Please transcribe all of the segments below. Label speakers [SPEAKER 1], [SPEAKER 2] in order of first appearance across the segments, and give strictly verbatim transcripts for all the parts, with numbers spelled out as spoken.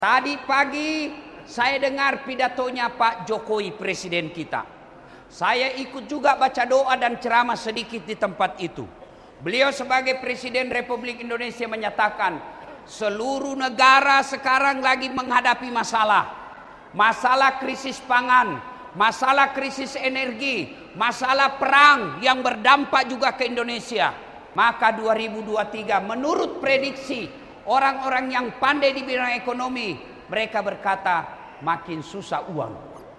[SPEAKER 1] Tadi pagi saya dengar pidatonya Pak Jokowi, presiden kita. Saya ikut juga baca doa dan ceramah sedikit di tempat itu. Beliau sebagai Presiden Republik Indonesia menyatakan, seluruh negara sekarang lagi menghadapi masalah. Masalah krisis pangan, masalah krisis energi, masalah perang yang berdampak juga ke Indonesia. Maka dua ribu dua puluh tiga menurut prediksi orang-orang yang pandai di bidang ekonomi, mereka berkata makin susah uang.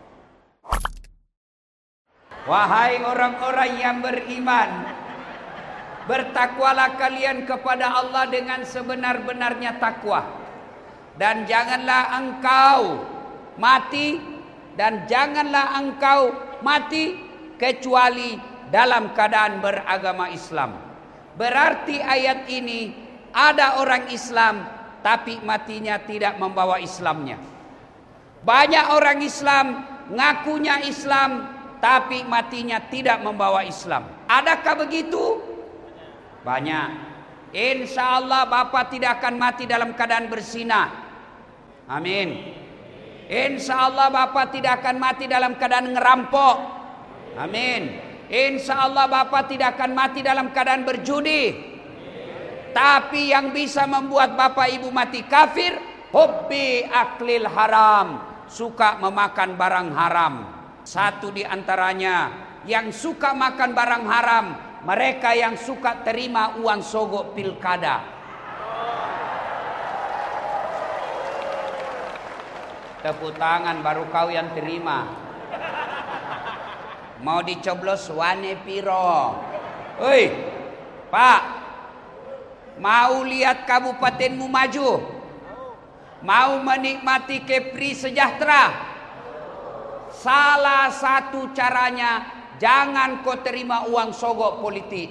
[SPEAKER 1] Wahai orang-orang yang beriman, bertakwalah kalian kepada Allah dengan sebenar-benarnya takwa. Dan janganlah engkau mati, dan janganlah engkau mati kecuali dalam keadaan beragama Islam. Berarti ayat ini ada orang Islam tapi matinya tidak membawa Islamnya. Banyak orang Islam ngakunya Islam tapi matinya tidak membawa Islam. Adakah begitu? Banyak. Insya Allah Bapak tidak akan mati dalam keadaan berzina. Amin. Insya Allah Bapak tidak akan mati dalam keadaan ngerampok. Amin. Insya Allah Bapak tidak akan mati dalam keadaan berjudi. Tapi yang bisa membuat Bapak Ibu mati kafir, hubbi aklil haram, suka memakan barang haram. Satu di antaranya yang suka makan barang haram, mereka yang suka terima uang sogok pilkada. Tepuk tangan baru kau yang terima. Mau dicoblos wane piro? Oi, Pak, mau lihat kabupatenmu maju? Mau menikmati Kepri sejahtera? Salah satu caranya, jangan kau terima uang sogok politik.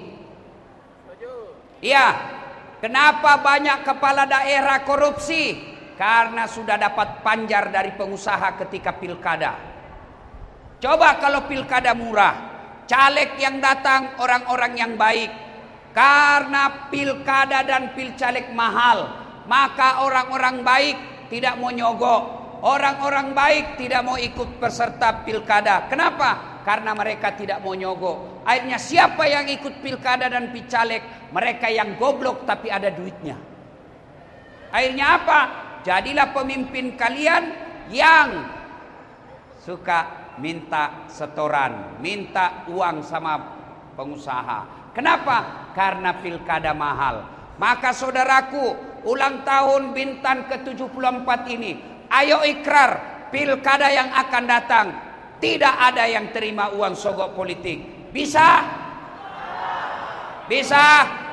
[SPEAKER 1] Iya, kenapa banyak kepala daerah korupsi? Karena sudah dapat panjar dari pengusaha ketika pilkada. Coba kalau pilkada murah, caleg yang datang orang-orang yang baik. Karena pilkada dan pilcaleg mahal, maka orang-orang baik tidak mau nyogok. Orang-orang baik tidak mau ikut peserta pilkada. Kenapa? Karena mereka tidak mau nyogok. Akhirnya siapa yang ikut pilkada dan pilcaleg? Mereka yang goblok tapi ada duitnya. Akhirnya apa? Jadilah pemimpin kalian yang suka minta setoran, minta uang sama pengusaha. Kenapa? Karena pilkada mahal. Maka saudaraku, ulang tahun Bintan ke tujuh puluh empat ini, ayo ikrar, pilkada yang akan datang tidak ada yang terima uang sogok politik. Bisa? Bisa?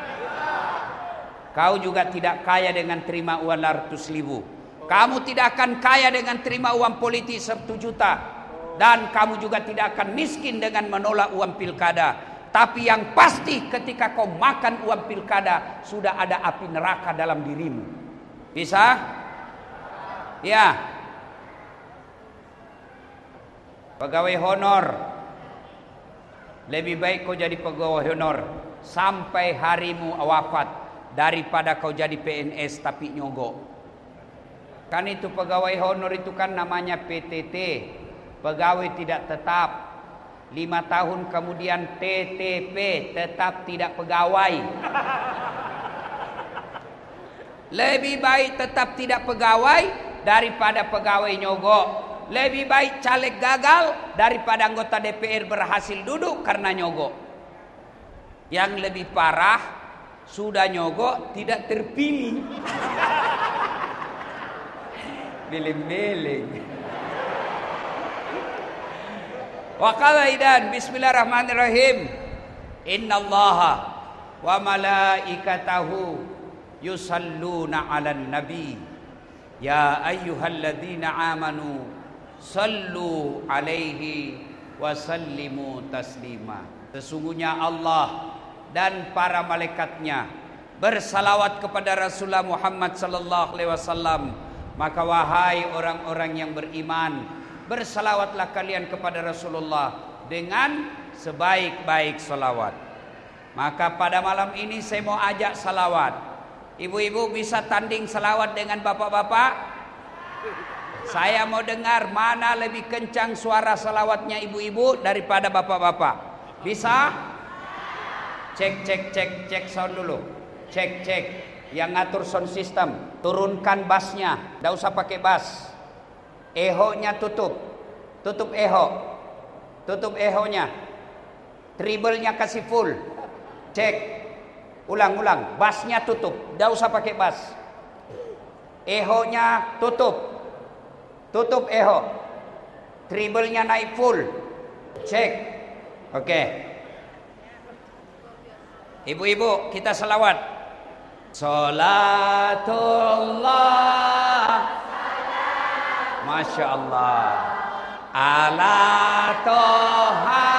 [SPEAKER 1] Kau juga tidak kaya dengan terima uang ratus ribu. Kamu tidak akan kaya dengan terima uang politik satu juta. Dan kamu juga tidak akan miskin dengan menolak uang pilkada. Tapi yang pasti ketika kau makan uang pilkada, sudah ada api neraka dalam dirimu. Bisa? Ya. Pegawai honor, lebih baik kau jadi pegawai honor sampai harimu wafat daripada kau jadi P N S tapi nyogok. Kan itu pegawai honor itu kan namanya P T T, pegawai tidak tetap. Lima tahun kemudian T T P, tetap tidak pegawai. Lebih baik tetap tidak pegawai daripada pegawai nyogok. Lebih baik caleg gagal daripada anggota D P R berhasil duduk karena nyogok. Yang lebih parah, sudah nyogok tidak terpilih. Beleng-beleng. Wa qala idan bismillahirrahmanirrahim. Innallaha wa malaikatahu yusalluna 'alan nabi. Ya ayyuhalladzina amanu sallu 'alaihi wa sallimu taslima. Sesungguhnya Allah dan para malaikatnya bersalawat kepada Rasulullah Muhammad sallallahu alaihi wasallam. Maka wahai orang-orang yang beriman, bersalawatlah kalian kepada Rasulullah dengan sebaik-baik salawat. Maka pada malam ini saya mau ajak salawat. Ibu-ibu bisa tanding salawat dengan bapak-bapak? Saya mau dengar mana lebih kencang suara salawatnya ibu-ibu daripada bapak-bapak. Bisa? Cek, cek, cek, cek sound dulu. Cek, cek. Yang ngatur sound system, turunkan bassnya. Tidak usah pakai bass. Eho-nya tutup. Tutup eho. Tutup eho-nya. Treble-nya kasih full. Cek. Ulang-ulang. Bassnya tutup. Tidak usah pakai bass. Eho-nya tutup. Tutup eho. Treble-nya naik full. Cek. Oke. Ibu-ibu, kita selawat. Salatullah. Masya Allah. Ala toha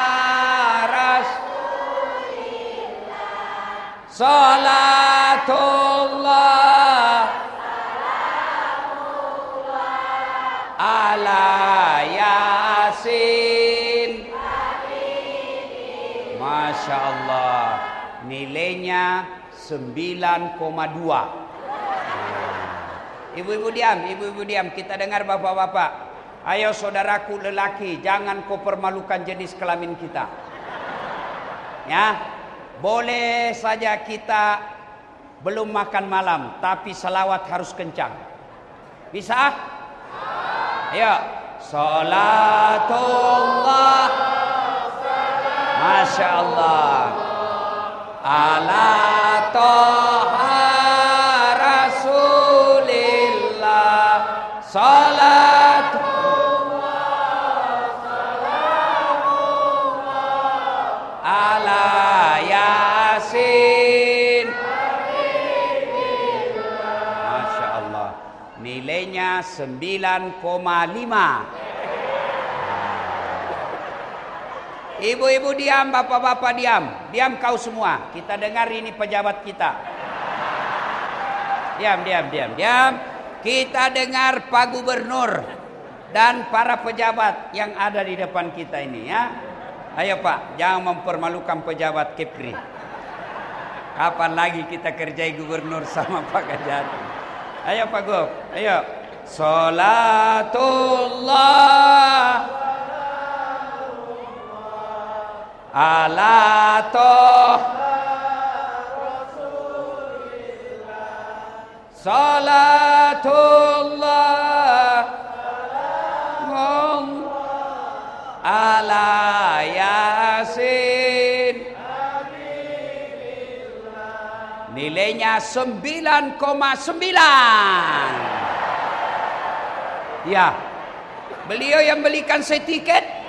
[SPEAKER 1] Rasulillah. Salatullah. Ala Yasin. Masya Allah. Nilainya sembilan koma dua. Ibu-ibu diam, ibu-ibu diam. Kita dengar bapak-bapak. Ayo saudaraku lelaki, jangan kau permalukan jenis kelamin kita. Ya, boleh saja kita belum makan malam, tapi salawat harus kencang. Bisa? Ayo. Salatullah. Masya Allah. Ala toha Rasulillah. Salatullah. Salamullah. Ala Yasin. Masya Allah. Nilainya sembilan koma lima. Ibu-ibu diam, bapak-bapak diam. Diam kau semua. Kita dengar ini pejabat kita. Diam, diam, diam, diam. Kita dengar Pak Gubernur dan para pejabat yang ada di depan kita ini ya. Ayo Pak, jangan mempermalukan pejabat Kepri. Kapan lagi kita kerjai gubernur sama Pak Kajati? Ayo Pak Gub, ayo. Salatullah ala toh salatullah ala Yasin. Nilainya sembilan koma sembilan. Ya, beliau yang belikan saya tiket.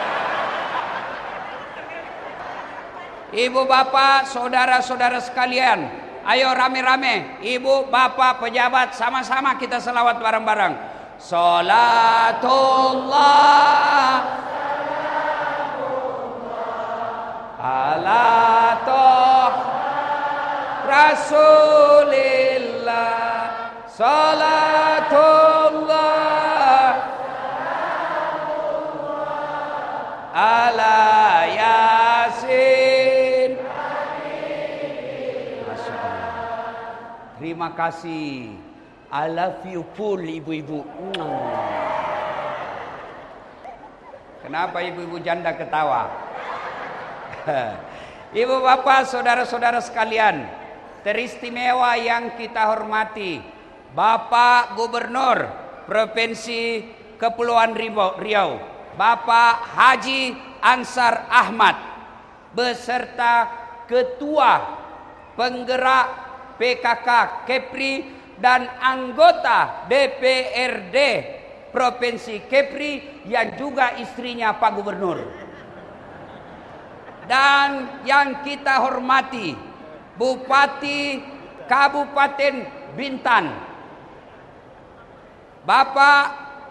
[SPEAKER 1] Ibu bapak, saudara-saudara sekalian, ayo rame-rame. Ibu bapak pejabat, sama-sama kita selawat bareng-bareng. Salatullah ala toh Rasulillah. Salatullah ala Yasin. Terima kasih. I love you full ibu-ibu. Kenapa ibu-ibu janda ketawa? Ibu bapak, saudara-saudara sekalian, teristimewa yang kita hormati, Bapak Gubernur Provinsi Kepulauan Riau, Bapak Haji Ansar Ahmad, beserta Ketua Penggerak P K K Kepri dan anggota D P R D Provinsi Kepri yang juga istrinya Pak Gubernur. Dan yang kita hormati Bupati Kabupaten Bintan, Bapak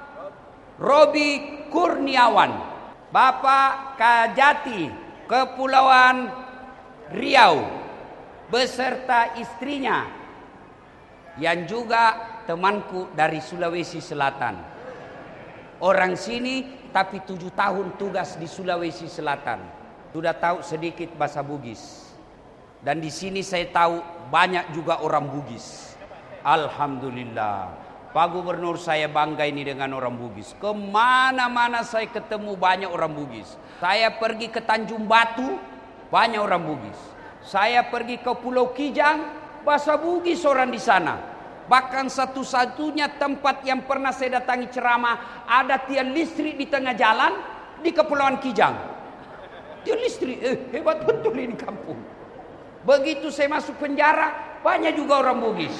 [SPEAKER 1] Robi Kurniawan, Bapak Kajati Kepulauan Riau beserta istrinya yang juga temanku dari Sulawesi Selatan. Orang sini tapi tujuh tahun tugas di Sulawesi Selatan. Sudah tahu sedikit bahasa Bugis. Dan di sini saya tahu banyak juga orang Bugis. Alhamdulillah. Pak Gubernur, saya bangga ini dengan orang Bugis. Kemana-mana saya ketemu banyak orang Bugis. Saya pergi ke Tanjung Batu, banyak orang Bugis. Saya pergi ke Pulau Kijang, bahasa Bugis orang di sana. Bahkan satu-satunya tempat yang pernah saya datangi ceramah, ada tiang listrik di tengah jalan di Kepulauan Kijang. Tiang listrik, eh, hebat betul ini kampung. Begitu saya masuk penjara, banyak juga orang Bugis.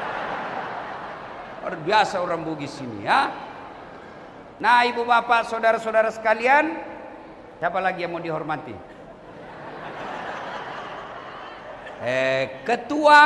[SPEAKER 1] Luar biasa orang Bugis ini ya. Nah, ibu bapak, saudara-saudara sekalian, siapa lagi yang mau dihormati? Eh, ketua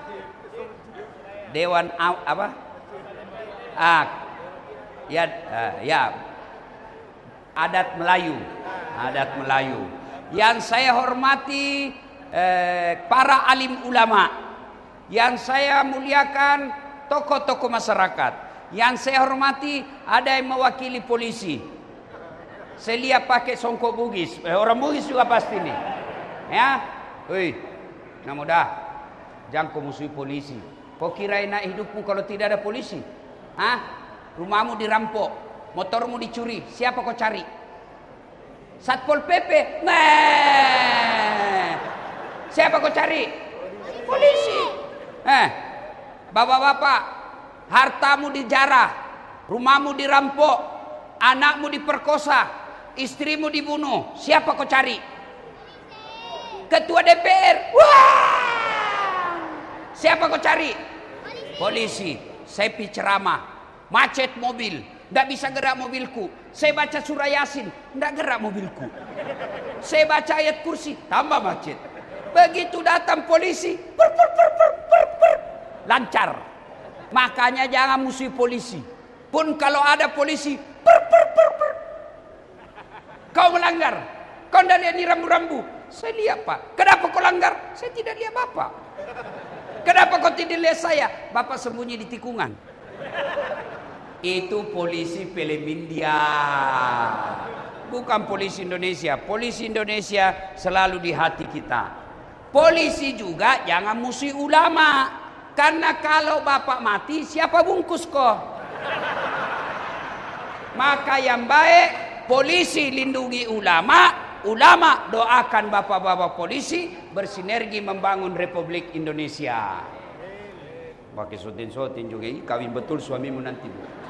[SPEAKER 1] Dewan apa? Ah, ya, uh, ya, adat Melayu, adat Melayu. Yang saya hormati eh, para alim ulama, yang saya muliakan tokoh-tokoh masyarakat, yang saya hormati ada yang mewakili polisi. Saya lihat pakai songkok Bugis, eh, orang Bugis juga pasti nih, ya. Hei, nah mudah, jangan kau musuhi polisi. Kau kira enak hidupmu kalau tidak ada polisi? Hah? Rumahmu dirampok, motormu dicuri, siapa kau cari? Satpol P P? Nah, siapa kau cari? Polisi. Eh, bapak-bapak, hartamu dijarah, rumahmu dirampok, anakmu diperkosa, istrimu dibunuh, siapa kau cari? Ketua D P R. Wah! Siapa kau cari? Polisi. Saya pi ceramah, macet mobil, tidak bisa gerak mobilku. Saya baca surah Yasin, tidak gerak mobilku. Saya baca ayat kursi, tambah macet. Begitu datang polisi, per, per, per, per, per, per, lancar. Makanya jangan musuhi polisi. Pun kalau ada polisi, per, per, per, per. Kau melanggar, kau tidak lihat ini rambu-rambu. Saya lihat, Pak. Kenapa kau langgar? Saya tidak lihat Bapak. Kenapa kau tidak lihat saya? Bapak sembunyi di tikungan. Itu polisi film India, bukan polisi Indonesia. Polisi Indonesia selalu di hati kita. Polisi juga jangan musuhi ulama, karena kalau bapak mati siapa bungkus kok? Maka yang baik polisi lindungi ulama, ulama doakan bapak-bapak polisi bersinergi membangun Republik Indonesia. Pakai sotin-sotin juga, ini kawin betul suamimu nanti.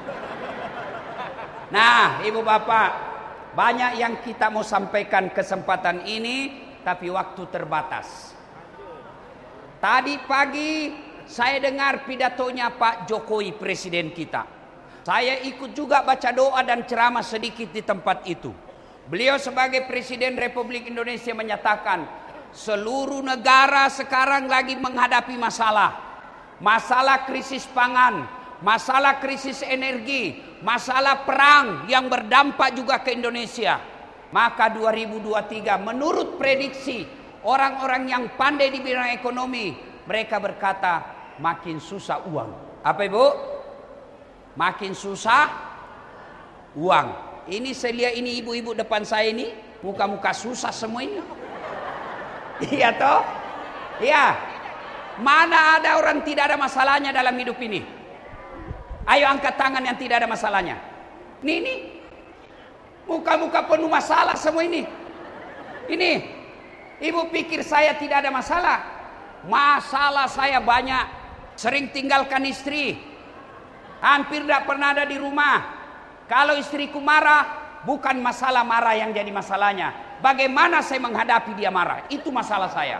[SPEAKER 1] Nah, ibu bapak, banyak yang kita mau sampaikan kesempatan ini, tapi waktu terbatas. Tadi pagi saya dengar pidatonya Pak Jokowi, presiden kita. Saya ikut juga baca doa dan ceramah sedikit di tempat itu. Beliau sebagai Presiden Republik Indonesia menyatakan, seluruh negara sekarang lagi menghadapi masalah. Masalah krisis pangan, masalah krisis energi, masalah perang yang berdampak juga ke Indonesia. Maka dua ribu dua puluh tiga menurut prediksi orang-orang yang pandai di bidang ekonomi, mereka berkata makin susah uang. Apa Ibu? Makin susah uang. Ini saya lihat ini ibu-ibu depan saya ini, muka-muka susah semua ini. Iya toh? Iya. Mana ada orang tidak ada masalahnya dalam hidup ini? Ayo angkat tangan yang tidak ada masalahnya. Ini, ini. Muka-muka penuh masalah semua ini. Ini. Ibu pikir saya tidak ada masalah? Masalah saya banyak. Sering tinggalkan istri. Hampir tidak pernah ada di rumah. Kalau istriku marah, bukan masalah marah yang jadi masalahnya. Bagaimana saya menghadapi dia marah? Itu masalah saya.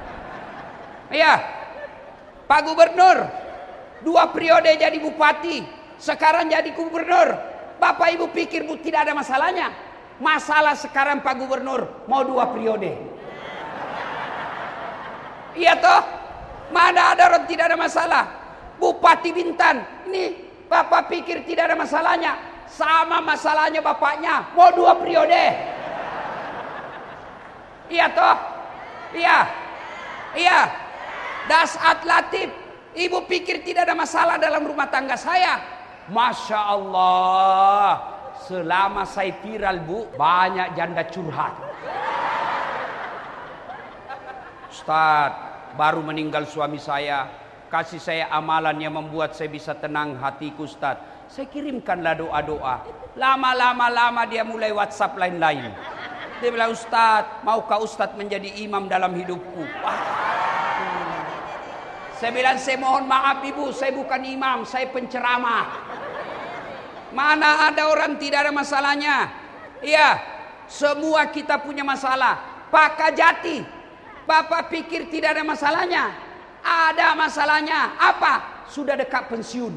[SPEAKER 1] Iya. Pak Gubernur, dua periode jadi bupati, sekarang jadi gubernur. Bapak Ibu pikir Bu tidak ada masalahnya? Masalah sekarang Pak Gubernur mau dua periode. Iya toh? Mana ada orang tidak ada masalah? Bupati Bintan, ini Bapak pikir tidak ada masalahnya? Sama masalahnya bapaknya, mau dua periode. Iya toh? Iya. Iya. Dasat Latif, ibu pikir tidak ada masalah dalam rumah tangga saya? Masya Allah, selama saya viral Bu, banyak janda curhat. Ustaz, baru meninggal suami saya, kasih saya amalan yang membuat saya bisa tenang hatiku Ustaz. Saya kirimkanlah doa-doa. Lama-lama lama dia mulai WhatsApp lain-lain. Dia bilang, Ustaz, maukah Ustaz menjadi imam dalam hidupku? Wah. Saya bilang, saya mohon maaf ibu, saya bukan imam, saya penceramah. Mana ada orang tidak ada masalahnya? Iya, semua kita punya masalah. Pak Kajati, Bapak pikir tidak ada masalahnya? Ada masalahnya. Apa? Sudah dekat pensiun.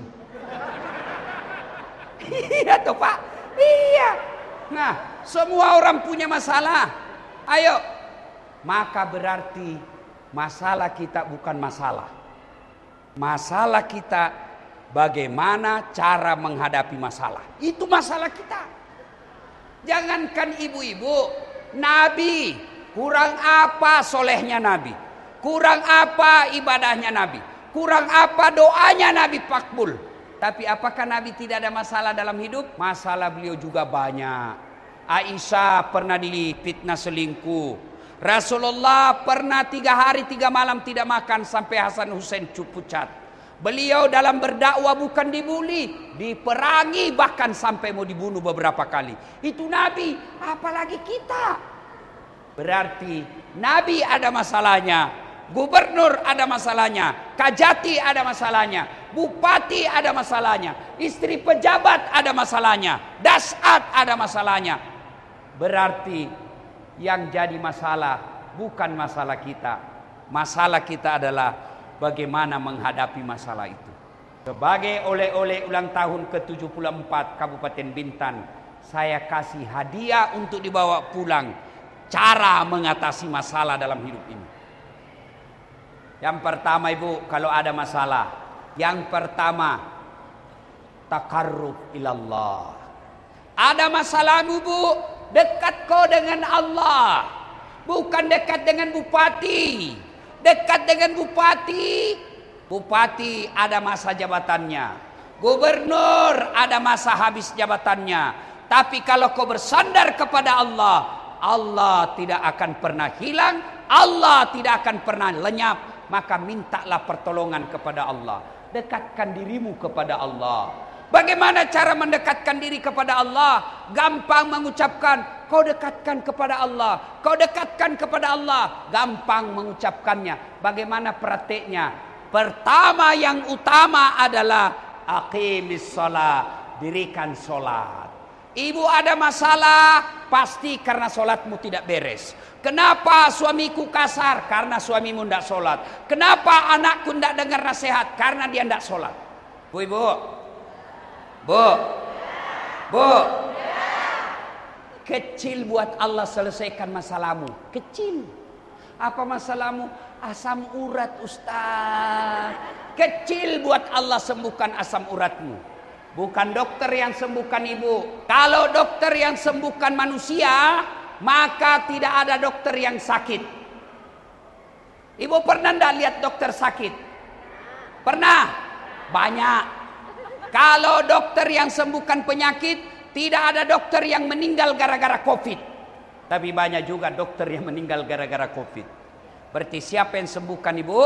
[SPEAKER 1] Iya toh Pak? Iya. Nah, semua orang punya masalah. Ayo. Maka berarti masalah kita bukan masalah. Masalah kita bagaimana cara menghadapi masalah. Itu masalah kita. Jangankan ibu-ibu, Nabi, kurang apa solehnya Nabi? Kurang apa ibadahnya Nabi? Kurang apa doanya Nabi makbul? Tapi apakah Nabi tidak ada masalah dalam hidup? Masalah beliau juga banyak. Aisyah pernah difitnah selingkuh. Rasulullah pernah tiga hari tiga malam tidak makan sampai Hasan Hussein pucat. Beliau dalam berdakwah bukan dibuli, diperangi bahkan sampai mau dibunuh beberapa kali. Itu Nabi, apalagi kita. Berarti Nabi ada masalahnya, gubernur ada masalahnya, Kajati ada masalahnya, bupati ada masalahnya, istri pejabat ada masalahnya, dasat ada masalahnya. Berarti yang jadi masalah bukan masalah kita. Masalah kita adalah bagaimana menghadapi masalah itu. Sebagai oleh-oleh ulang tahun ke tujuh puluh empat Kabupaten Bintan, saya kasih hadiah untuk dibawa pulang. Cara mengatasi masalah dalam hidup ini. Yang pertama ibu, kalau ada masalah. Yang pertama, takarrub ilallah. Ada masalahmu bu, dekat kau dengan Allah. Bukan dekat dengan bupati. Dekat dengan bupati, bupati ada masa jabatannya, gubernur ada masa habis jabatannya. Tapi kalau kau bersandar kepada Allah, Allah tidak akan pernah hilang, Allah tidak akan pernah lenyap. Maka mintalah pertolongan kepada Allah. Dekatkan dirimu kepada Allah. Bagaimana cara mendekatkan diri kepada Allah? Gampang mengucapkan, kau dekatkan kepada Allah. Kau dekatkan kepada Allah. Gampang mengucapkannya. Bagaimana prakteknya? Pertama yang utama adalah aqimis shalah, dirikan solat. Ibu ada masalah, pasti karena solatmu tidak beres. Kenapa suamiku kasar? Karena suamimu tidak solat. Kenapa anakku tidak dengar nasihat? Karena dia tidak solat. Bu ibu, bu, bu, kecil buat Allah selesaikan masalahmu. Kecil. Apa masalahmu? Asam urat Ustaz. Kecil buat Allah sembuhkan asam uratmu. Bukan dokter yang sembuhkan ibu. Kalau dokter yang sembuhkan manusia, maka tidak ada dokter yang sakit. Ibu pernah enggak lihat dokter sakit? Pernah? Banyak. Kalau dokter yang sembuhkan penyakit, tidak ada dokter yang meninggal gara-gara COVID. Tapi banyak juga dokter yang meninggal gara-gara COVID. Berarti siapa yang sembuhkan ibu?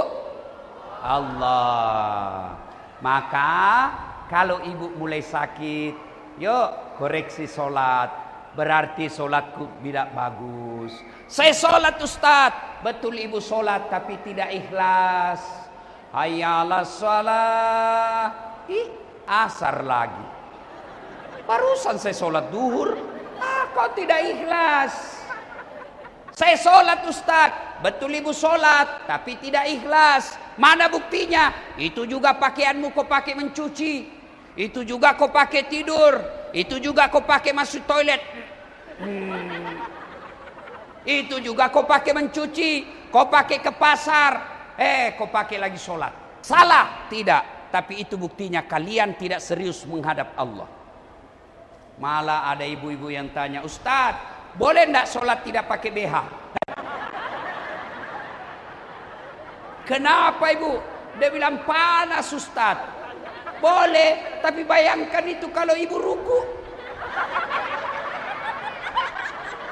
[SPEAKER 1] Allah. Maka kalau ibu mulai sakit, yuk koreksi solat. Berarti solatku tidak bagus. Saya solat Ustaz. Betul ibu solat tapi tidak ikhlas. Hayya 'alas shalah. Ih, asar lagi. Barusan saya solat duhur. Ah, kok tidak ikhlas? Saya solat Ustaz. Betul ibu solat tapi tidak ikhlas. Mana buktinya? Itu juga pakaianmu kau pakai mencuci. Itu juga kau pakai tidur. Itu juga kau pakai masuk toilet. Hmm. Itu juga kau pakai mencuci. Kau pakai ke pasar. Eh, kau pakai lagi sholat. Salah? Tidak. Tapi itu buktinya kalian tidak serius menghadap Allah. Malah ada ibu-ibu yang tanya, Ustaz, boleh enggak sholat tidak pakai B H? Kenapa ibu? Dia bilang panas Ustaz. Boleh, tapi bayangkan itu kalau ibu ruku.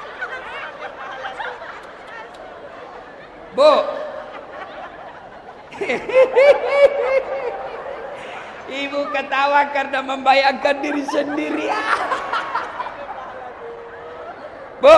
[SPEAKER 1] Bu, Ibu ketawa karena membayangkan diri sendiri. Bu,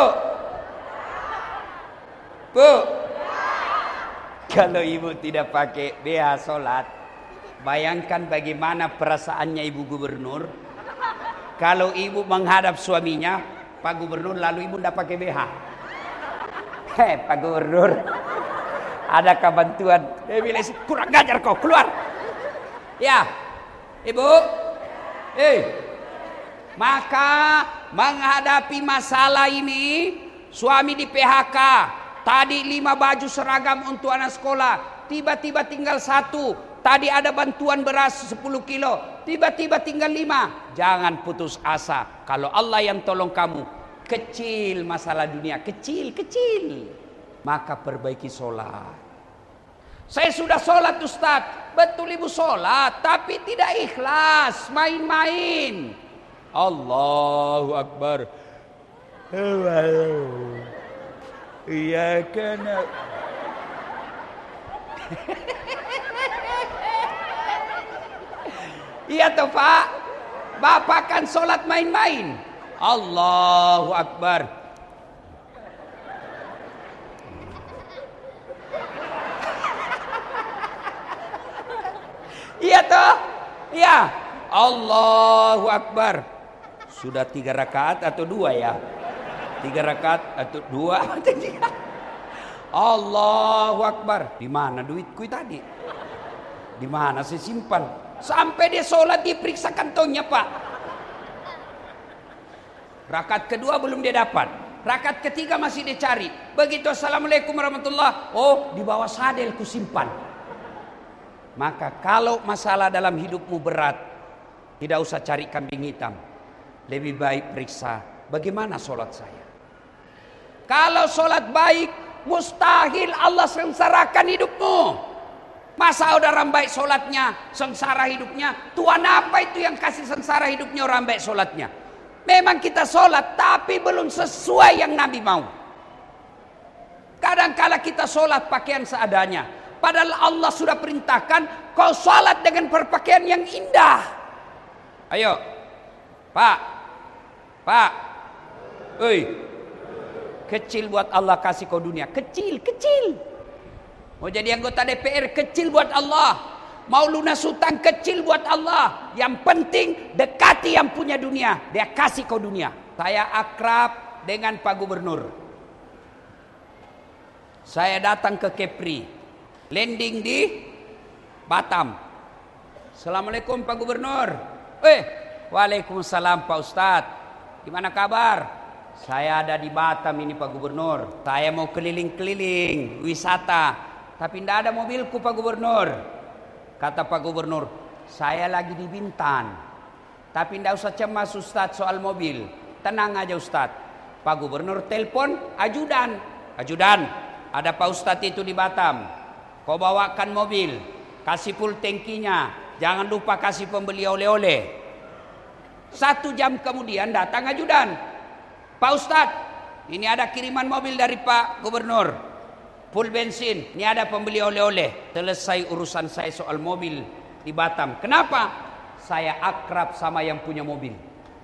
[SPEAKER 1] bu, kalau ibu tidak pakai B H sholat, bayangkan bagaimana perasaannya ibu gubernur. Kalau ibu menghadap suaminya, Pak Gubernur, lalu ibu tidak pakai B H. Hei Pak Gubernur, adakah bantuan? Eh, bilang, kurang ngajar kau, keluar. Ya, ibu. Eh, maka menghadapi masalah ini, suami di P H K, tadi lima baju seragam untuk anak sekolah, tiba-tiba tinggal satu. Tadi ada bantuan beras sepuluh kilo, tiba-tiba tinggal lima. Jangan putus asa. Kalau Allah yang tolong kamu, kecil masalah dunia, kecil-kecil, maka perbaiki sholat. Saya sudah sholat Ustaz. Betul ibu sholat, tapi tidak ikhlas, main-main. Allahu Akbar. Iya kan. Iya toh Pak, Bapak kan sholat main-main. Allahu Akbar. Iya toh, iya. Allahu Akbar. Sudah tiga rakaat atau dua ya? Tiga rakaat atau dua? Allahu Akbar. Di mana duitku tadi? Di mana saya simpan? Sampai dia sholat diperiksa kantongnya Pak. Rakaat kedua belum dia dapat. Rakaat ketiga masih dia cari. Begitu assalamualaikum warahmatullah. Oh, di bawah sadel ku simpan. Maka kalau masalah dalam hidupmu berat, tidak usah cari kambing hitam. Lebih baik periksa bagaimana sholat saya. Kalau sholat baik, mustahil Allah sengsarakan hidupmu. Masa orang baik sholatnya, sengsara hidupnya? Tuhan apa itu yang kasih sengsara hidupnya orang baik sholatnya? Memang kita sholat, tapi belum sesuai yang Nabi mau. Kadang-kala kita sholat pakaian seadanya, padahal Allah sudah perintahkan kau sholat dengan berpakaian yang indah. Ayo, Pak, Pak, oi, kecil buat Allah kasih kau dunia, kecil, kecil. Mau jadi anggota D P R kecil buat Allah. Mau lunas hutang kecil buat Allah. Yang penting dekati yang punya dunia. Dia kasih kau dunia. Saya akrab dengan Pak Gubernur. Saya datang ke Kepri. Landing di Batam. Assalamualaikum Pak Gubernur. Eh, waalaikumsalam Pak Ustadz. Gimana kabar? Saya ada di Batam ini Pak Gubernur. Saya mau keliling-keliling wisata. Tapi tidak ada mobilku Pak Gubernur. Kata Pak Gubernur, saya lagi di Bintan. Tapi tidak usah cemas Ustadz soal mobil. Tenang aja Ustadz. Pak Gubernur telepon ajudan. Ajudan, ada Pak Ustadz itu di Batam. Kau bawakan mobil. Kasih full tankinya. Jangan lupa kasih pembeli oleh-oleh. Satu jam kemudian datang ajudan. Pak Ustadz, ini ada kiriman mobil dari Pak Gubernur. Full bensin, ini ada pembeli oleh-oleh. Selesai urusan saya soal mobil di Batam. Kenapa? Saya akrab sama yang punya mobil.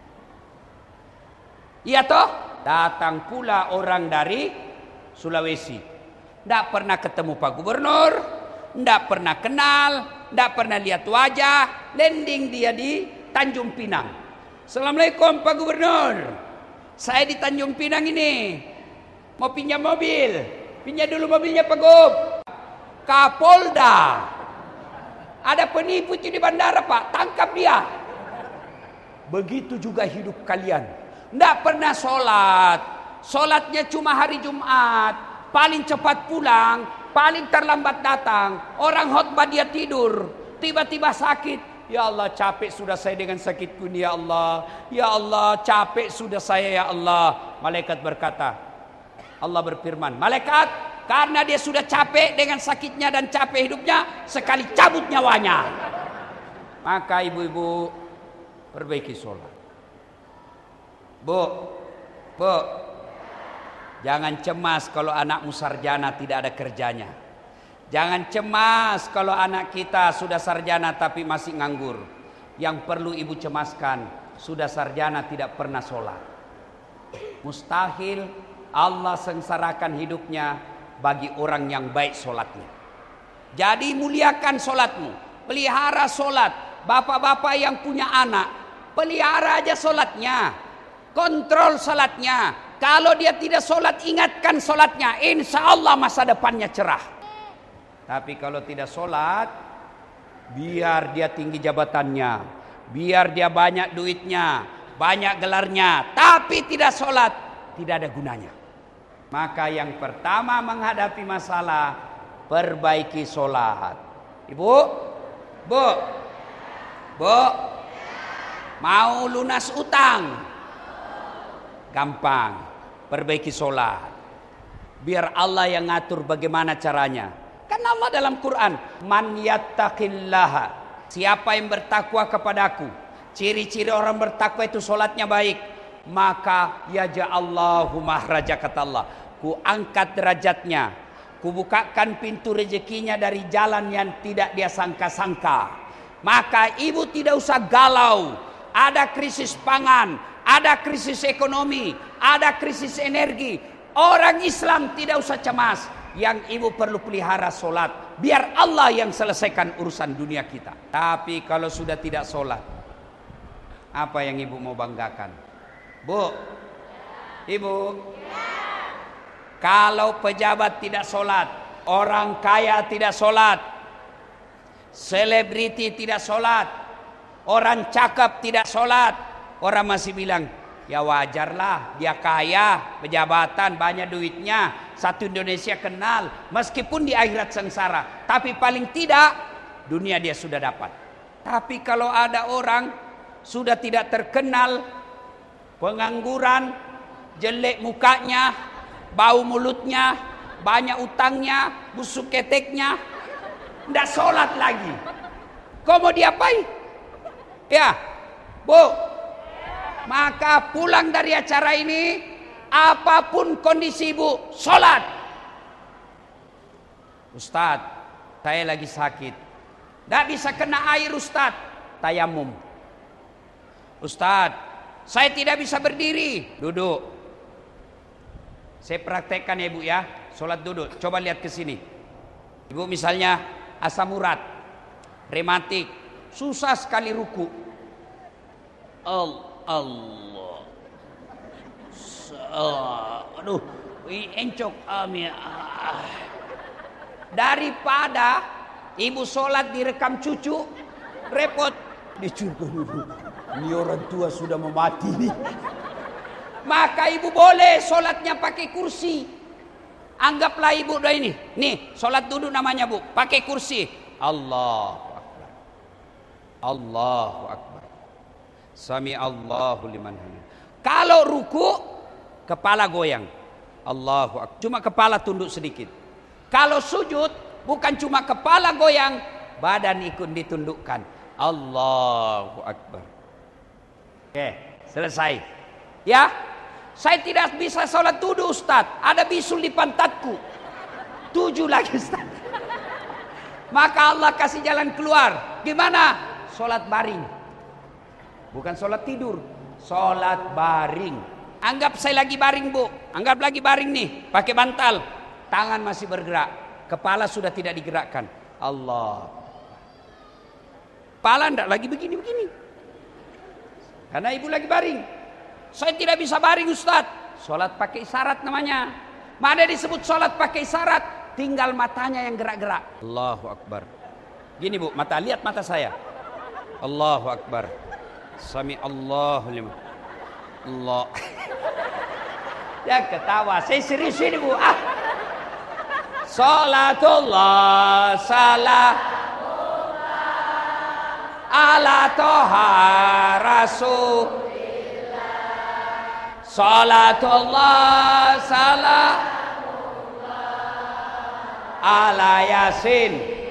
[SPEAKER 1] Iya toh? Datang pula orang dari Sulawesi. Tidak pernah ketemu Pak Gubernur, tidak pernah kenal, tidak pernah lihat wajah. Landing dia di Tanjung Pinang. Assalamualaikum Pak Gubernur. Saya di Tanjung Pinang ini. Mau pinjam mobil. Pinjam dulu mobilnya Pak Gub. Kapolda. Ada penipu itu di bandara Pak. Tangkap dia. Begitu juga hidup kalian. Tidak pernah sholat. Sholatnya cuma hari Jumat. Paling cepat pulang. Paling terlambat datang. Orang khotbah dia tidur. Tiba-tiba sakit. Ya Allah capek sudah saya dengan sakitku ini ya Allah. Ya Allah capek sudah saya ya Allah. Malaikat berkata. Allah berfirman, malaikat, karena dia sudah capek dengan sakitnya dan capek hidupnya, sekali cabut nyawanya. Maka ibu-ibu perbaiki sholat. Bu, bu, jangan cemas kalau anakmu sarjana tidak ada kerjanya. Jangan cemas kalau anak kita sudah sarjana tapi masih nganggur. Yang perlu ibu cemaskan, sudah sarjana tidak pernah sholat. Mustahil Allah sengsarakan hidupnya bagi orang yang baik sholatnya. Jadi muliakan sholatmu, pelihara sholat. Bapak-bapak yang punya anak, pelihara aja sholatnya, kontrol sholatnya. Kalau dia tidak sholat, ingatkan sholatnya, insya Allah masa depannya cerah. Tapi kalau tidak sholat, biar dia tinggi jabatannya, biar dia banyak duitnya, banyak gelarnya, tapi tidak sholat, tidak ada gunanya. Maka yang pertama menghadapi masalah, perbaiki sholat. Ibu, bu, bu, mau lunas utang? Gampang, perbaiki sholat. Biar Allah yang ngatur bagaimana caranya. Kan Allah dalam Quran, man yattaqillaha, siapa yang bertakwa kepadaku. Ciri-ciri orang bertakwa itu sholatnya baik. Maka yaja'allahu mahraja, kata Allah, ku angkat derajatnya, ku bukakan pintu rezekinya dari jalan yang tidak dia sangka-sangka. Maka ibu tidak usah galau. Ada krisis pangan, ada krisis ekonomi, ada krisis energi. Orang Islam tidak usah cemas. Yang ibu perlu pelihara solat, biar Allah yang selesaikan urusan dunia kita. Tapi kalau sudah tidak solat, apa yang ibu mau banggakan? Bu, ibu, kalau pejabat tidak solat, orang kaya tidak solat, selebriti tidak solat, orang cakep tidak solat, orang masih bilang, ya wajarlah, dia kaya, pejabatan, banyak duitnya, satu Indonesia kenal, meskipun di akhirat sengsara, tapi paling tidak dunia dia sudah dapat. Tapi kalau ada orang sudah tidak terkenal, pengangguran, jelek mukanya, bau mulutnya, banyak utangnya, busuk keteknya, tidak sholat lagi, kau mau diapain? Ya, bu, maka pulang dari acara ini, apapun kondisi ibu, sholat. Ustadz, saya lagi sakit, tidak bisa kena air Ustadz, tayamum. Ustadz, saya tidak bisa berdiri, duduk. Saya praktekkan ya ibu ya, sholat duduk. Coba lihat ke sini. Ibu misalnya asam urat, rematik, susah sekali ruku. Allah, uh, aduh, encok, amin. Uh. Daripada ibu sholat direkam cucu, repot. Dicurkan dulu, ini orang tua sudah mau mati nih. Maka ibu boleh sholatnya pakai kursi. Anggaplah ibu udah ini, nih sholat duduk namanya bu, pakai kursi. Allahu Akbar, Allahu Akbar, Sami Allahu liman hamid. Kalau ruku, kepala goyang, Allahu Akbar, cuma kepala tunduk sedikit. Kalau sujud, bukan cuma kepala goyang, badan ikut ditundukkan, Allahu Akbar. Oke, selesai. Ya, saya tidak bisa sholat duduk Ustaz, ada bisul di pantatku. Tujuh lagi Ustaz. Maka Allah kasih jalan keluar. Gimana? Sholat baring. Bukan sholat tidur, sholat baring. Anggap saya lagi baring bu, anggap lagi baring nih, pakai bantal, tangan masih bergerak, kepala sudah tidak digerakkan. Allah, kepala enggak lagi begini-begini, karena ibu lagi baring. Saya tidak bisa baring Ustaz, sholat pakai isyarat namanya. Mana disebut sholat pakai isyarat? Tinggal matanya yang gerak-gerak. Allahu Akbar. Gini bu, mata, lihat mata saya. Allahu Akbar, Sami Allahu liman. Allah. Ya ketawa, saya serius ini bu. Ah. Salatullah salam ala toha rasulillah. Salatullah salam ala yasin.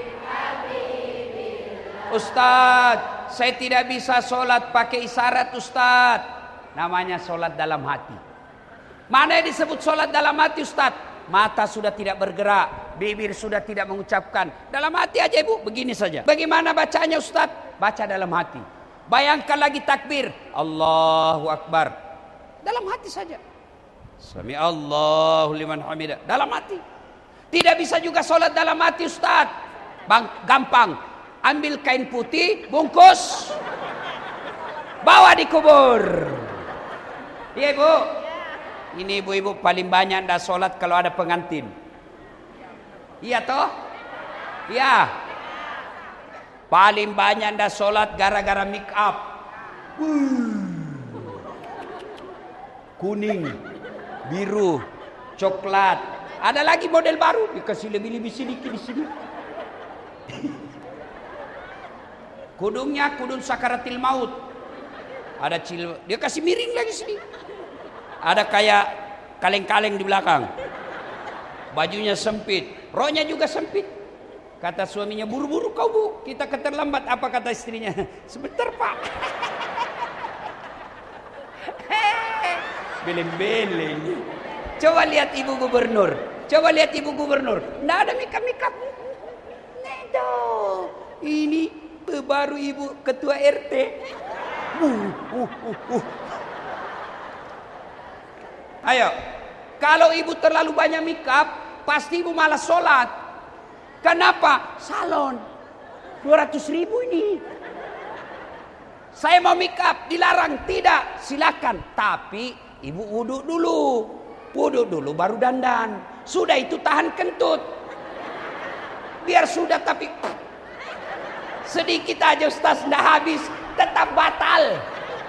[SPEAKER 1] Ustaz, saya tidak bisa sholat pakai isyarat Ustaz. Namanya sholat dalam hati. Mana yang disebut sholat dalam hati Ustaz? mata sudah tidak bergerak, bibir sudah tidak mengucapkan. Dalam hati aja ibu, begini saja. Bagaimana bacanya Ustaz? Baca dalam hati. Bayangkan lagi takbir, Allahu Akbar. Dalam hati saja. Sami Allahu liman hamidah. Dalam hati. Tidak bisa juga sholat dalam hati Ustaz. Bang, gampang. Ambil kain putih, bungkus, bawa di kubur. Iya ibu. Ini ibu-ibu paling banyak ndak sholat kalau ada pengantin. Iya toh? Iya. Paling banyak ndak sholat gara-gara make up. Kuning, biru, coklat. Ada lagi model baru, dikasih lebih-lebih sedikit di sini. Kudungnya kudung sakaratil maut. Ada cil, dia kasih miring lagi sini. Ada kayak kaleng-kaleng di belakang. Bajunya sempit, rohnya juga sempit. Kata suaminya, buru-buru kau bu, kita keterlambat. Apa kata istrinya? Sebentar pak. Beleng-beleng. Coba lihat ibu gubernur. Coba lihat ibu gubernur. Nggak ada makeup-makeup. Nedo. Ini baru ibu ketua R T. Uh, uh, uh, uh. Ayo, kalau ibu terlalu banyak makeup, pasti ibu malas sholat. Kenapa? Salon dua ratus ribu ini. Saya mau makeup, dilarang. Tidak, silakan. Tapi ibu wudhu dulu. Wudhu dulu baru dandan. Sudah itu tahan kentut. Biar sudah tapi sedikit aja Ustaz, ndak habis, tetap batal.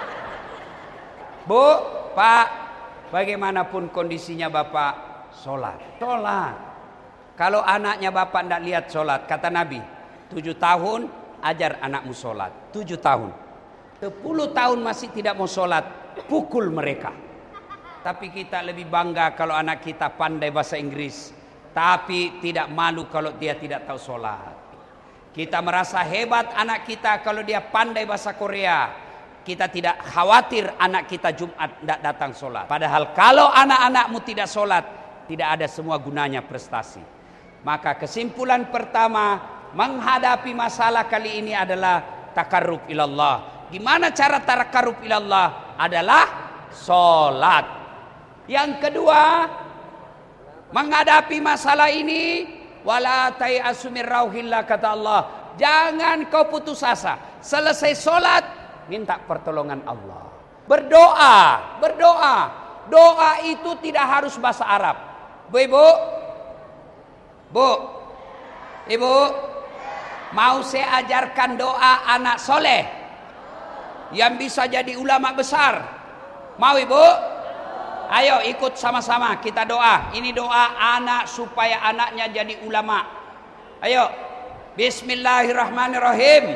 [SPEAKER 1] Bu, Pak, bagaimanapun kondisinya Bapak, sholat. Sholat. Kalau anaknya Bapak ndak lihat sholat, kata Nabi, tujuh tahun ajar anakmu sholat. Tujuh tahun. Sepuluh tahun masih tidak mau sholat, pukul mereka. Tapi kita lebih bangga kalau anak kita pandai bahasa Inggris, tapi tidak malu kalau dia tidak tahu sholat. Kita merasa hebat anak kita kalau dia pandai bahasa Korea. Kita tidak khawatir anak kita Jumat tidak datang sholat. Padahal kalau anak-anakmu tidak sholat, tidak ada semua gunanya prestasi. Maka kesimpulan pertama menghadapi masalah kali ini adalah takarrub ilallah. Gimana cara takarrub ilallah? Adalah sholat. Yang kedua, menghadapi masalah ini, wala tai'asu min rauhillah, kata Allah, jangan kau putus asa. Selesai sholat, minta pertolongan Allah. Berdoa, berdoa. Doa itu tidak harus bahasa Arab. Bu, ibu, bu, ibu, mau saya ajarkan doa anak soleh yang bisa jadi ulama besar. Mau ibu? Ayo ikut sama-sama kita doa. Ini doa anak supaya anaknya jadi ulama. Ayo. Bismillahirrahmanirrahim.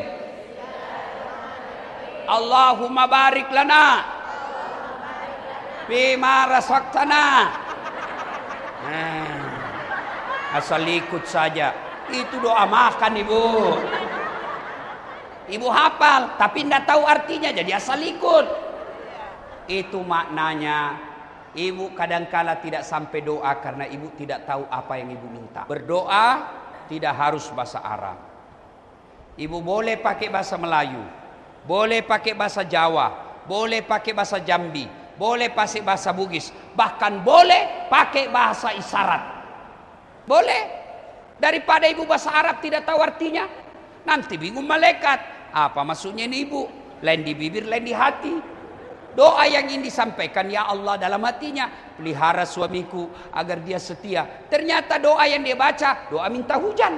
[SPEAKER 1] Allahumma barik lana bima razaqtana. Nah, asal ikut saja. Itu doa makan ibu. Ibu hafal tapi tidak tahu artinya, jadi asal ikut. Itu maknanya. Ibu kadangkala tidak sampai doa karena ibu tidak tahu apa yang ibu minta. Berdoa tidak harus bahasa Arab. Ibu boleh pakai bahasa Melayu, boleh pakai bahasa Jawa, boleh pakai bahasa Jambi, boleh pakai bahasa Bugis, bahkan boleh pakai bahasa isyarat. Boleh. Daripada ibu bahasa Arab tidak tahu artinya, nanti bingung malaikat. Apa maksudnya ini ibu? Lain di bibir, lain di hati. Doa yang ingin disampaikan, ya Allah, dalam hatinya, pelihara suamiku agar dia setia. Ternyata doa yang dia baca, doa minta hujan.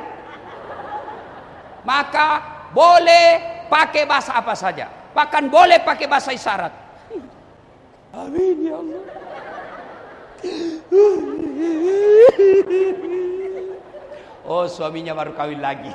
[SPEAKER 1] Maka boleh pakai bahasa apa saja. Bahkan boleh pakai bahasa isyarat. Amin ya Allah. Oh, suaminya baru kawin lagi.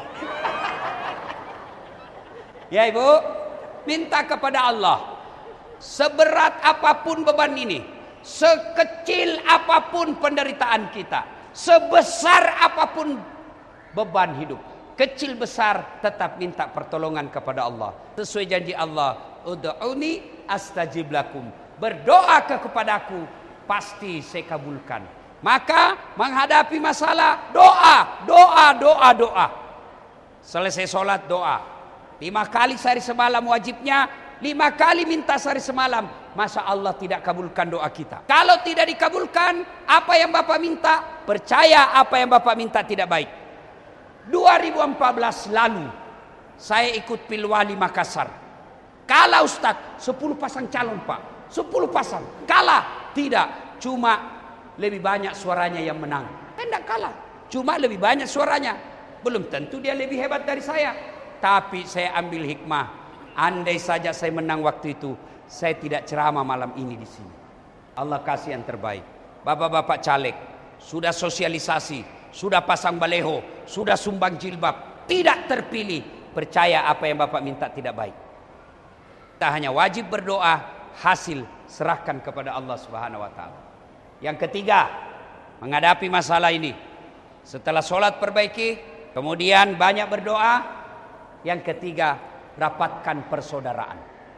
[SPEAKER 1] Ya ibu, minta kepada Allah. Seberat apapun beban ini, sekecil apapun penderitaan kita, sebesar apapun beban hidup, kecil besar tetap minta pertolongan kepada Allah. Sesuai janji Allah, ud'uni astajib lakum. Berdoa ke kepadaku, pasti saya kabulkan. Maka menghadapi masalah, doa, doa, doa, doa. Selesai sholat doa. Lima kali sehari semalam wajibnya, lima kali minta sehari semalam. Masa Allah tidak kabulkan doa kita? Kalau tidak dikabulkan, apa yang Bapak minta? Percaya apa yang Bapak minta tidak baik. dua ribu empat belas lalu, saya ikut Pilwali Makassar. Kalah Ustadz, sepuluh pasang calon Pak. sepuluh pasang. Kalah? Tidak. Cuma lebih banyak suaranya yang menang. Tidak kalah. Cuma lebih banyak suaranya. Belum tentu dia lebih hebat dari saya. Tapi saya ambil hikmah. Andai saja saya menang waktu itu, saya tidak ceramah malam ini di sini. Allah kasih yang terbaik. Bapak-bapak caleg, sudah sosialisasi, sudah pasang baleho, sudah sumbang jilbab, tidak terpilih. Percaya apa yang Bapak minta tidak baik. Kita hanya wajib berdoa, hasil serahkan kepada Allah Subhanahu wa taala. Yang ketiga, menghadapi masalah ini. Setelah sholat perbaiki, kemudian banyak berdoa. Yang ketiga, rapatkan persaudaraan.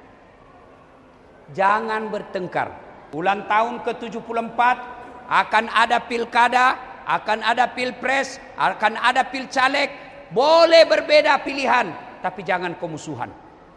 [SPEAKER 1] Jangan bertengkar. Ulang tahun ke tujuh puluh empat akan ada pilkada, akan ada pilpres, akan ada pilcaleg. Boleh berbeda pilihan, tapi jangan kemusuhan.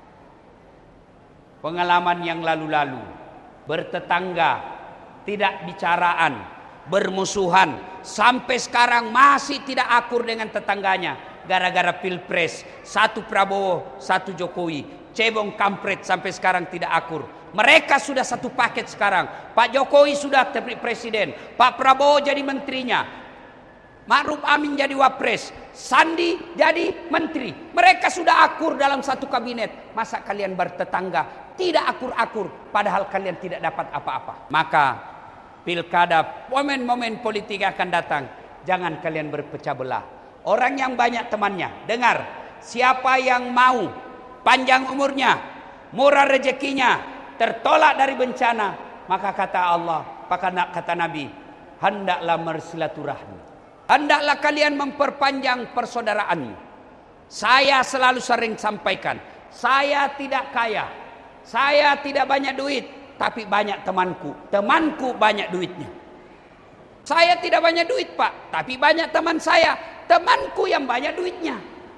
[SPEAKER 1] Pengalaman yang lalu-lalu, bertetangga, tidak bicaraan, bermusuhan, sampai sekarang masih tidak akur dengan tetangganya gara-gara pilpres. Satu Prabowo, satu Jokowi, cebong kampret sampai sekarang tidak akur. Mereka sudah satu paket sekarang. Pak Jokowi sudah presiden, Pak Prabowo jadi menterinya, Ma'ruf Amin jadi wapres, Sandi jadi menteri. Mereka sudah akur dalam satu kabinet. Masa kalian bertetangga tidak akur-akur, padahal kalian tidak dapat apa-apa? Maka pilkada, momen-momen politik akan datang. Jangan kalian berpecah belah. Orang yang banyak temannya, dengar, siapa yang mau panjang umurnya, murah rezekinya, tertolak dari bencana, maka kata Allah, maka kata Nabi, hendaklah bersilaturahmi, hendaklah kalian memperpanjang persaudaraanmu. Saya selalu sering sampaikan, saya tidak kaya, saya tidak banyak duit, tapi banyak temanku. Temanku banyak duitnya. Saya tidak banyak duit Pak, tapi banyak teman saya. Temanku yang banyak duitnya.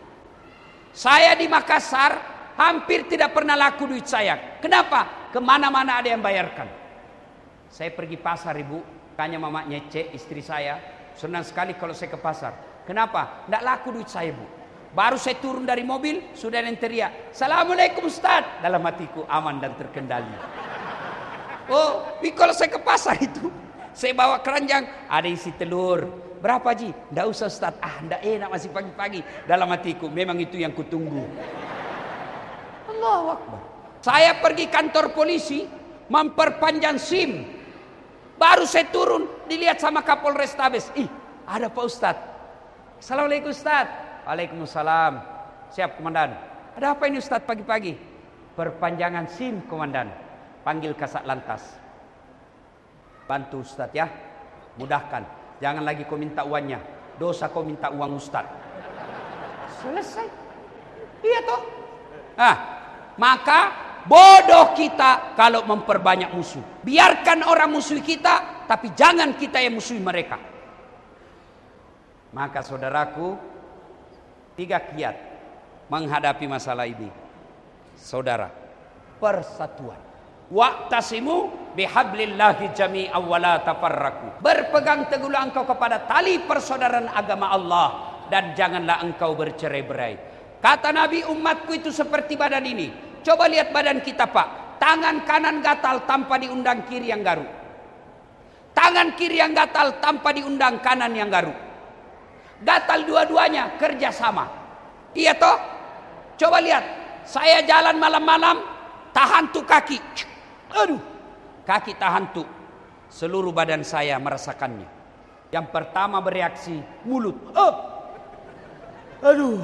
[SPEAKER 1] Saya di Makassar hampir tidak pernah laku duit saya. Kenapa? Kemana-mana ada yang bayarkan. Saya pergi pasar ibu, tanya mama Nyece, istri saya, senang sekali kalau saya ke pasar. Kenapa? Tidak laku duit saya bu. Baru saya turun dari mobil, sudah ada yang teriak, Assalamualaikum Ustaz. Dalam hatiku aman dan terkendali. Oh, kalau saya ke pasar itu, saya bawa keranjang, ada isi telur. Berapa Ji? Tidak usah Ustaz. Ah, tidak enak masih pagi-pagi. Dalam hatiku, memang itu yang kutunggu. Allahu Akbar. Saya pergi kantor polisi, memperpanjang SIM. Baru saya turun, dilihat sama Kapolres Tabes. Ih, ada Pak Ustaz. Assalamualaikum Ustaz. Waalaikumsalam. Siap Komandan. Ada apa ini Ustaz pagi-pagi? Perpanjangan SIM Komandan. Panggil Kasat Lantas. Bantu Ustaz ya. Mudahkan. Jangan lagi kau minta uangnya. Dosa kau minta uang Ustaz. Selesai. Iya toh. Nah, maka bodoh kita kalau memperbanyak musuh. Biarkan orang musuh kita, tapi jangan kita yang musuhi mereka. Maka saudaraku, tiga kiat menghadapi masalah ini. Saudara, persatuan. Wa'tasimu bihablillahi jami'an wa la tafarraqu. Berpegang teguhlah engkau kepada tali persaudaraan agama Allah dan janganlah engkau bercerai-berai. Kata Nabi, umatku itu seperti badan ini. Coba lihat badan kita Pak. Tangan kanan gatal tanpa diundang kiri yang garuk. Tangan kiri yang gatal tanpa diundang kanan yang garuk. Gatal dua-duanya kerja sama. Iya toh? Coba lihat. Saya jalan malam-malam, tahan tuh kaki. Aduh, kaki tahan tuh. Seluruh badan saya merasakannya. Yang pertama bereaksi mulut. Oh, aduh.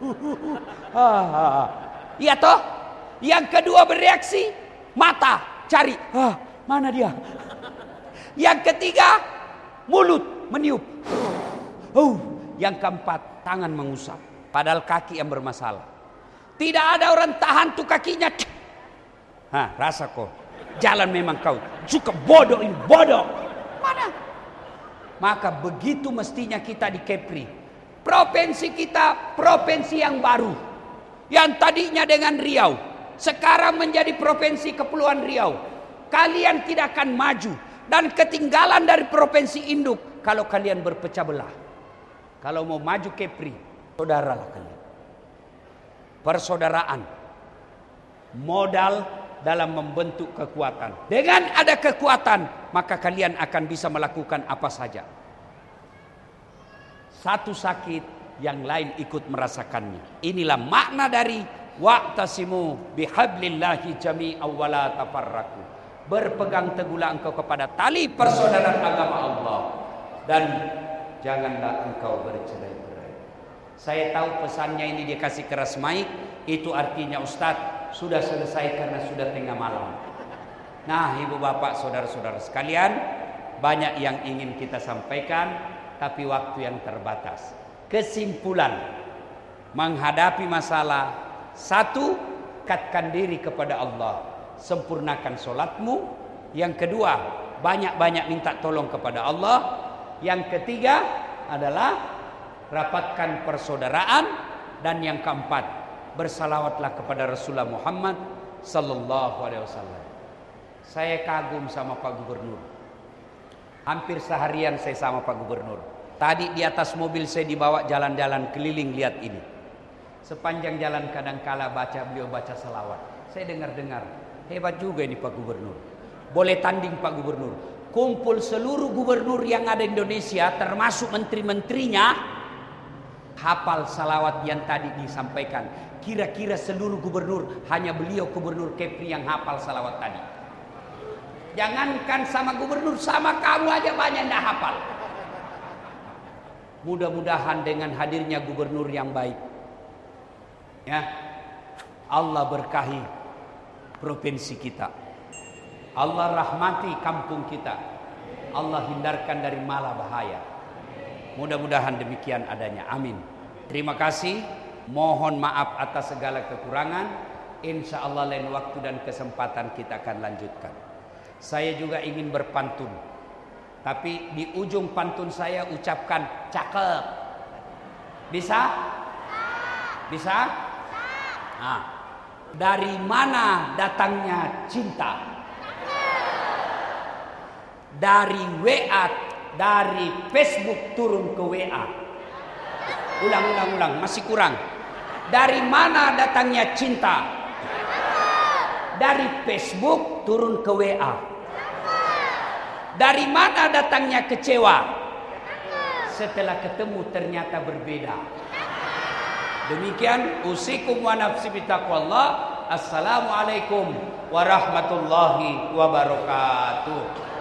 [SPEAKER 1] Ah, iya toh? Yang kedua bereaksi mata, cari. Ah, mana dia? Yang ketiga mulut meniup. Oh, yang keempat tangan mengusap. Padahal kaki yang bermasalah. Tidak ada orang tahan tuh kakinya. Hah, rasa kok. Jalan memang kau suka bodoh ini, bodoh. Mana? Maka begitu mestinya kita di Kepri. Provinsi kita provinsi yang baru, yang tadinya dengan Riau, sekarang menjadi provinsi Kepulauan Riau. Kalian tidak akan maju dan ketinggalan dari provinsi induk kalau kalian berpecah belah. Kalau mau maju Kepri, saudaralah kalian. Persaudaraan, modal dalam membentuk kekuatan. Dengan ada kekuatan, maka kalian akan bisa melakukan apa saja. Satu sakit, yang lain ikut merasakannya. Inilah makna dari wa'tasimu bihablillahi jami'an wa la tafarraqu. Berpegang teguhlah engkau kepada tali persaudaraan agama Allah dan janganlah engkau bercerai-berai. Saya tahu pesannya ini dia kasih keras mic, itu artinya Ustadz sudah selesai karena sudah tengah malam. Nah, ibu bapak, saudara-saudara sekalian, banyak yang ingin kita sampaikan, tapi waktu yang terbatas. Kesimpulan menghadapi masalah: satu, dekatkan diri kepada Allah, sempurnakan solatmu. Yang kedua, banyak-banyak minta tolong kepada Allah. Yang ketiga adalah rapatkan persaudaraan. Dan yang keempat, bersalawatlah kepada Rasulullah Muhammad sallallahu alaihi wasallam. Saya kagum sama Pak Gubernur. Hampir seharian saya sama Pak Gubernur. Tadi di atas mobil saya dibawa jalan-jalan keliling, lihat ini. Sepanjang jalan kadangkala baca beliau baca selawat. Saya dengar-dengar, hebat juga ini Pak Gubernur. Boleh tanding Pak Gubernur. Kumpul seluruh gubernur yang ada di Indonesia, termasuk menteri-menterinya, hafal salawat yang tadi disampaikan. Kira-kira seluruh gubernur, hanya beliau gubernur Kepri yang hafal salawat tadi. Jangankan sama gubernur, sama kamu aja banyak yang hafal. Mudah-mudahan dengan hadirnya gubernur yang baik, ya, Allah berkahi provinsi kita, Allah rahmati kampung kita, Allah hindarkan dari mala bahaya. Mudah-mudahan demikian adanya, amin. Terima kasih, mohon maaf atas segala kekurangan. Insya Allah lain waktu dan kesempatan kita akan lanjutkan. Saya juga ingin berpantun, tapi di ujung pantun saya ucapkan cakep. Bisa? Bisa? Nah, dari mana datangnya cinta? Dari W A, dari Facebook turun ke W A. Ulang, ulang, ulang, masih kurang. Dari mana datangnya cinta? Dari Facebook turun ke W A. Dari mana datangnya kecewa? Setelah ketemu ternyata berbeda. Demikian, usikum wa nafsi bitaqwallah. Assalamualaikum warahmatullahi wabarakatuh.